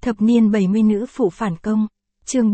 Thập niên 70 nữ phụ phản công, chương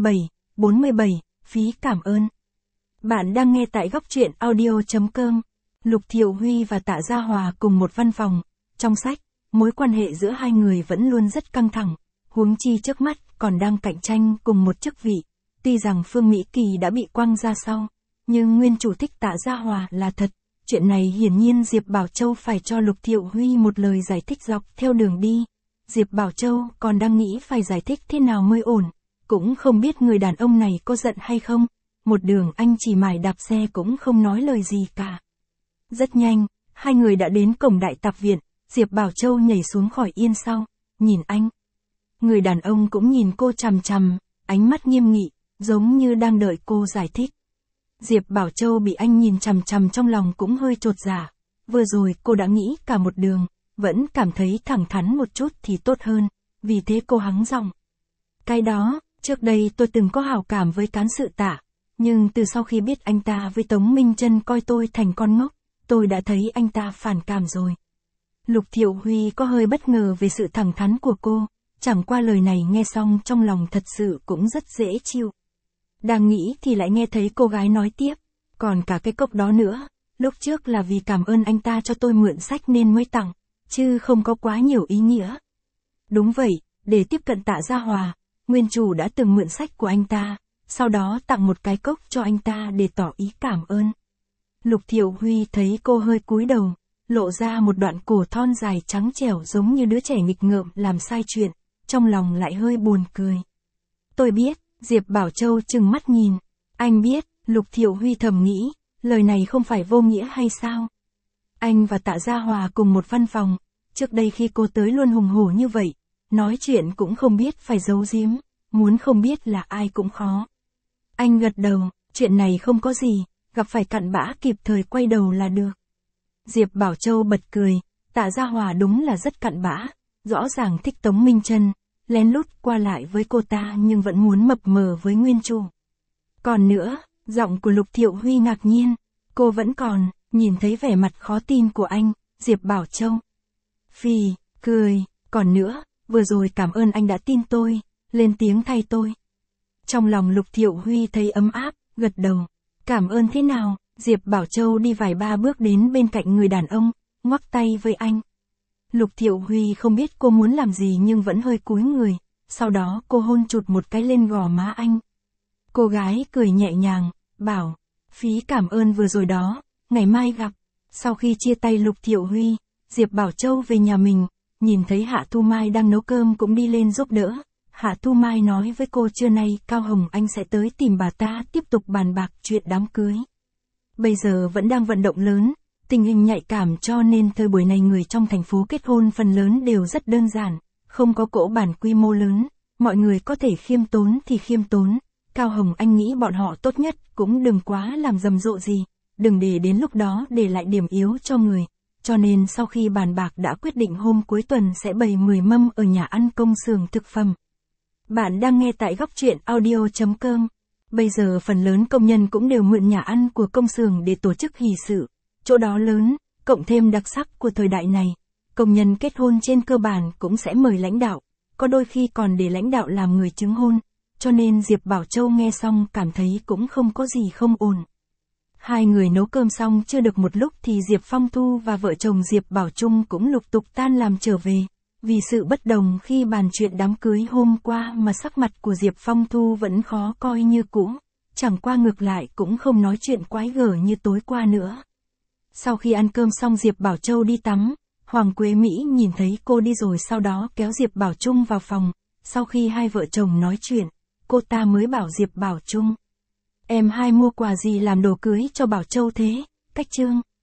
47, phí cảm ơn. Bạn đang nghe tại góc truyện audio.com. Lục Thiệu Huy và Tạ Gia Hòa cùng một văn phòng. Trong sách, mối quan hệ giữa hai người vẫn luôn rất căng thẳng, huống chi trước mắt còn đang cạnh tranh cùng một chức vị. Tuy rằng Phương Mỹ Kỳ đã bị quăng ra sau, nhưng nguyên chủ thích Tạ Gia Hòa là thật. Chuyện này hiển nhiên Diệp Bảo Châu phải cho Lục Thiệu Huy một lời giải thích dọc theo đường đi. Diệp Bảo Châu còn đang nghĩ phải giải thích thế nào mới ổn, cũng không biết người đàn ông này có giận hay không. Một đường anh chỉ mải đạp xe cũng không nói lời gì cả. Rất nhanh, hai người đã đến cổng đại tạp viện, Diệp Bảo Châu nhảy xuống khỏi yên sau, nhìn anh. Người đàn ông cũng nhìn cô chằm chằm, ánh mắt nghiêm nghị, giống như đang đợi cô giải thích. Diệp Bảo Châu bị anh nhìn chằm chằm trong lòng cũng hơi chột dạ. Vừa rồi cô đã nghĩ cả một đường, vẫn cảm thấy thẳng thắn một chút thì tốt hơn, vì thế cô hắng giọng. Cái đó, trước đây tôi từng có hảo cảm với cán sự Tạ, nhưng từ sau khi biết anh ta với Tống Minh Chân coi tôi thành con ngốc, tôi đã thấy anh ta phản cảm rồi. Lục Thiệu Huy có hơi bất ngờ về sự thẳng thắn của cô, chẳng qua lời này nghe xong trong lòng thật sự cũng rất dễ chịu. Đang nghĩ thì lại nghe thấy cô gái nói tiếp, còn cả cái cốc đó nữa, lúc trước là vì cảm ơn anh ta cho tôi mượn sách nên mới tặng, chứ không có quá nhiều ý nghĩa. Đúng vậy, để tiếp cận Tạ Gia Hòa, nguyên chủ đã từng mượn sách của anh ta, sau đó tặng một cái cốc cho anh ta để tỏ ý cảm ơn. Lục Thiệu Huy thấy cô hơi cúi đầu, lộ ra một đoạn cổ thon dài trắng trẻo giống như đứa trẻ nghịch ngợm làm sai chuyện, trong lòng lại hơi buồn cười. Tôi biết, Diệp Bảo Châu trừng mắt nhìn, anh biết, Lục Thiệu Huy thầm nghĩ, lời này không phải vô nghĩa hay sao? Anh và Tạ Gia Hòa cùng một văn phòng, trước đây khi cô tới luôn hùng hổ như vậy, nói chuyện cũng không biết phải giấu giếm, muốn không biết là ai cũng khó. Anh gật đầu, chuyện này không có gì, gặp phải cặn bã kịp thời quay đầu là được. Diệp Bảo Châu bật cười, Tạ Gia Hòa đúng là rất cặn bã, rõ ràng thích Tống Minh Chân, lén lút qua lại với cô ta nhưng vẫn muốn mập mờ với nguyên chủ. Còn nữa, giọng của Lục Thiệu Huy ngạc nhiên, cô vẫn còn, nhìn thấy vẻ mặt khó tin của anh, Diệp Bảo Châu. Phì, cười, còn nữa, vừa rồi cảm ơn anh đã tin tôi, lên tiếng thay tôi. Trong lòng Lục Thiệu Huy thấy ấm áp, gật đầu. Cảm ơn thế nào? Diệp Bảo Châu đi vài ba bước đến bên cạnh người đàn ông, ngoắc tay với anh. Lục Thiệu Huy không biết cô muốn làm gì nhưng vẫn hơi cúi người, sau đó cô hôn chụt một cái lên gò má anh. Cô gái cười nhẹ nhàng, bảo, phí cảm ơn vừa rồi đó, ngày mai gặp. Sau khi chia tay Lục Thiệu Huy, Diệp Bảo Châu về nhà mình, nhìn thấy Hạ Thu Mai đang nấu cơm cũng đi lên giúp đỡ. Hạ Thu Mai nói với cô trưa nay Cao Hồng Anh sẽ tới tìm bà ta tiếp tục bàn bạc chuyện đám cưới. Bây giờ vẫn đang vận động lớn, tình hình nhạy cảm cho nên thời buổi này người trong thành phố kết hôn phần lớn đều rất đơn giản, không có cỗ bản quy mô lớn, mọi người có thể khiêm tốn thì khiêm tốn. Cao Hồng Anh nghĩ bọn họ tốt nhất cũng đừng quá làm rầm rộ gì, đừng để đến lúc đó để lại điểm yếu cho người. Cho nên sau khi bàn bạc đã quyết định hôm cuối tuần sẽ bày 10 mâm ở nhà ăn công xưởng thực phẩm. Bạn đang nghe tại góc truyện audio.com. Bây giờ phần lớn công nhân cũng đều mượn nhà ăn của công xưởng để tổ chức hỷ sự. Chỗ đó lớn, cộng thêm đặc sắc của thời đại này. Công nhân kết hôn trên cơ bản cũng sẽ mời lãnh đạo, có đôi khi còn để lãnh đạo làm người chứng hôn. Cho nên Diệp Bảo Châu nghe xong cảm thấy cũng không có gì không ổn. Hai người nấu cơm xong chưa được một lúc thì Diệp Phong Thu và vợ chồng Diệp Bảo Trung cũng lục tục tan làm trở về. Vì sự bất đồng khi bàn chuyện đám cưới hôm qua mà sắc mặt của Diệp Phong Thu vẫn khó coi như cũ, chẳng qua ngược lại cũng không nói chuyện quái gở như tối qua nữa. Sau khi ăn cơm xong Diệp Bảo Châu đi tắm, Hoàng Quế Mỹ nhìn thấy cô đi rồi sau đó kéo Diệp Bảo Trung vào phòng, sau khi hai vợ chồng nói chuyện, cô ta mới bảo Diệp Bảo Trung. Em hai mua quà gì làm đồ cưới cho Bảo Châu thế, Cách Trương?